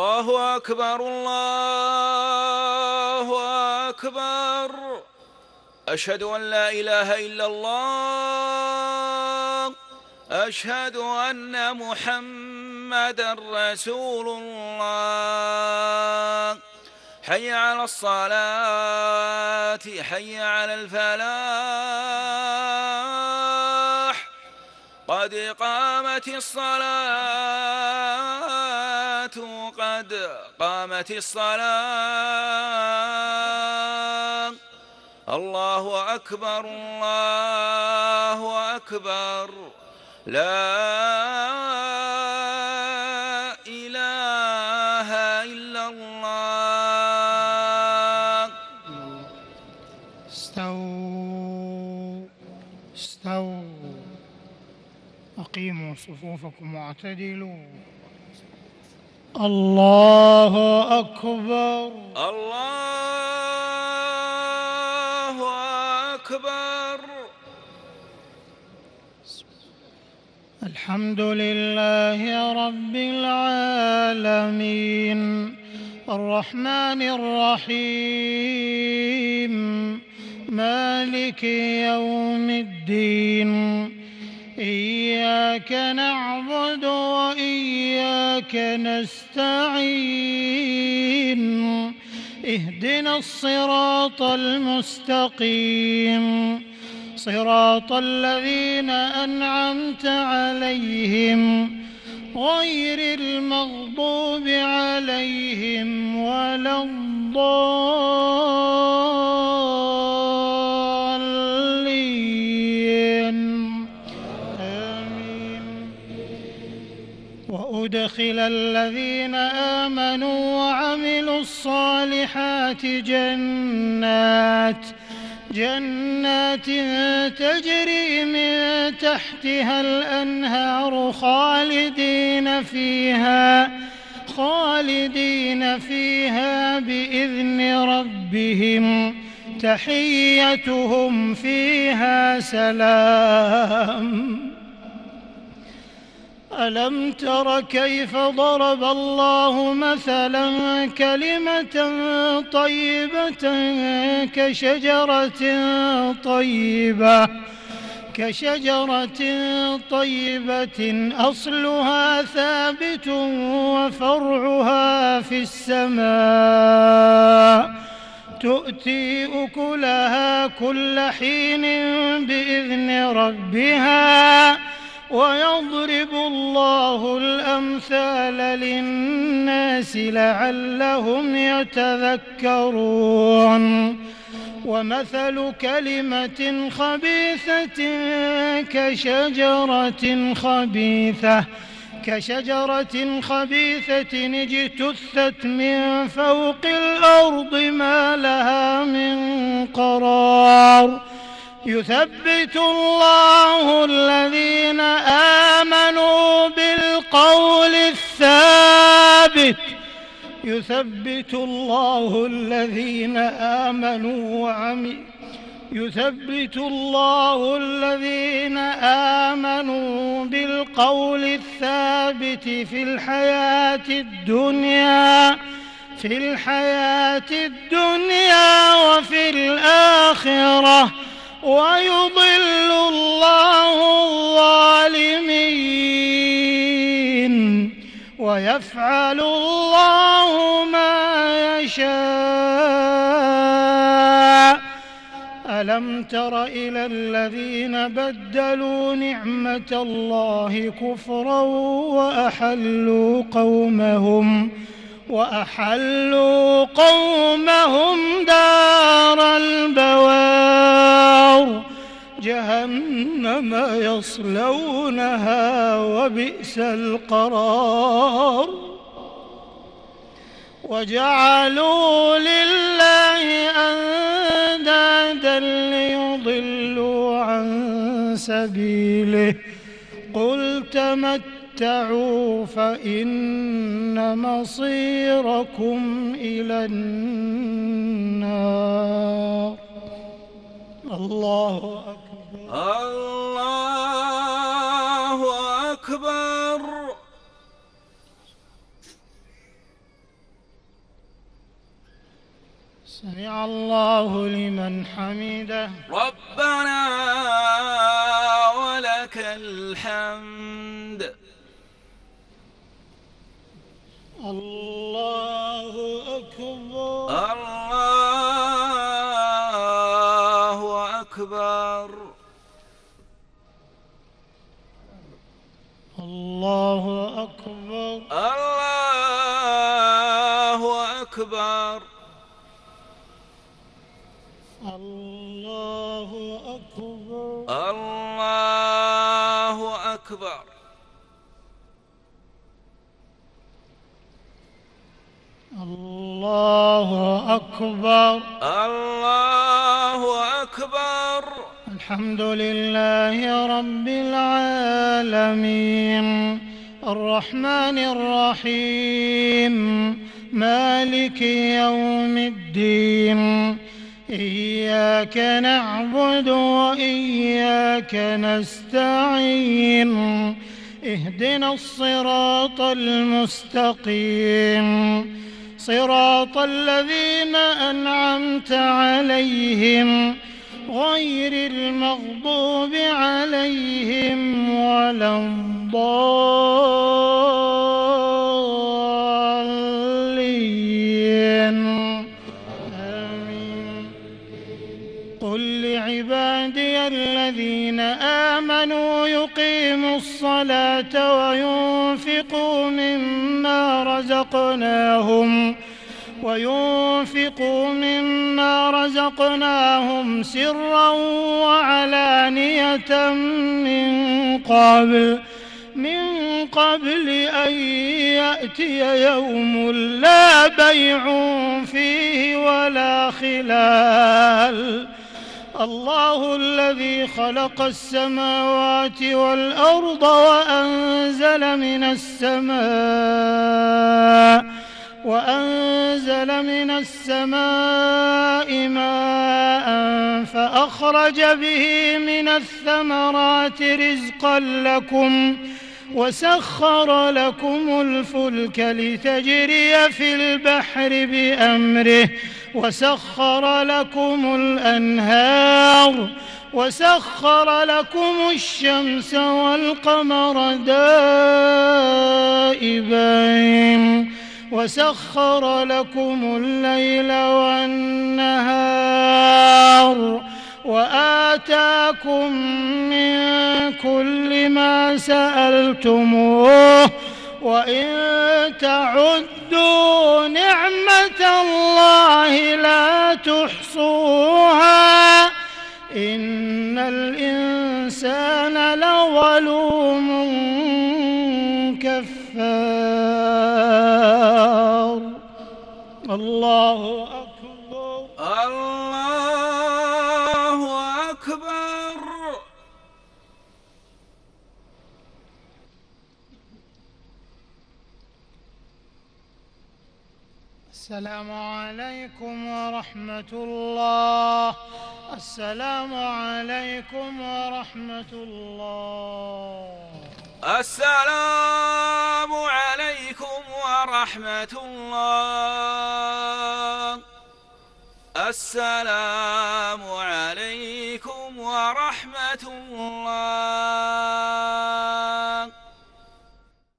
الله أكبر الله أكبر. أشهد أن لا إله إلا الله. أشهد أن محمدًا رسول الله. حي على الصلاة، حي على الفلاح، قد قامت الصلاة، قد قامت الصلاة. الله أكبر الله أكبر. لا إله إلا الله. استووا استووا، أقيموا صفوفكم واعتدلوا. الله أكبر الله أكبر. الحمد لله رب العالمين، الرحمن الرحيم، مالك يوم الدين. إياك نعبد وإياك نستعين، اهدنا الصراط المستقيم، صراط الذين أنعمت عليهم غير المغضوب عليهم ولا الضالين. آمين. وأدخل الذين آمنوا وعملوا الصالحات جنات تجري من تحتها الأنهار خالدين فيها بإذن ربهم، تحيتهم فيها سلام. ألم تر كيف ضرب الله مثلا كلمة طيبة كشجرة طيبة أصلها ثابت وفرعها في السماء، تؤتي أكلها كل حين بإذن ربها، ويضرب الله الأمثال للناس لعلهم يتذكرون. ومثل كلمة خبيثة كشجرة خبيثة اجتثت من فوق الأرض ما لها من قرار. يثبت الله الذين آمنوا بالقول الثابت في الحياة الدنيا وفي الآخرة، ويضل الله الظالمين، ويفعل الله ما يشاء. ألم تر إلى الذين بدلوا نعمة الله كفرا وأحلوا قومهم دار البوار، جهنم يصلونها وبئس القرار. وجعلوا لله أندادا ليضلوا عن سبيله، قل تمتعوا فإن مصيركم إلى النار. الله أكبر الله أكبر. سمع الله لمن حمده. ربنا ولك الحمد. الله أكبر. الله أكبر. الله أكبر. الله أكبر. الله أكبر. الله أكبر. الله أكبر. الله أكبر. الحمد لله رب العالمين الرحمن الرحيم مالك يوم الدين إياك نعبد وإياك نستعين اهدنا الصراط المستقيم صراط الذين أنعمت عليهم غير المغضوب عليهم ولا الضالين آمين. قل لعبادي الذين آمنوا يقيموا الصلاة وينفقوا مما رزقناهم سرا وعلانية من قبل أن يأتي يوم لا بيع فيه ولا خلال. الله الذي خلق السماوات والأرض وأنزل من السماء ماء فأخرج به من الثمرات رزقا لكم وسخر لكم الفلك لتجري في البحر بأمره وسخر لكم الأنهار وسخر لكم الشمس والقمر دائبين وسخر لكم الليل والنهار وآتاكم من كل ما سألتموه وإن تعدوا نعمة الله لا تحصوها إن الإنسان لظلوم كفار. الله أكبر. الله أكبر. السلام عليكم ورحمة الله. السلام عليكم ورحمة الله. السلام عليكم ورحمة الله. السلام عليكم ورحمة الله.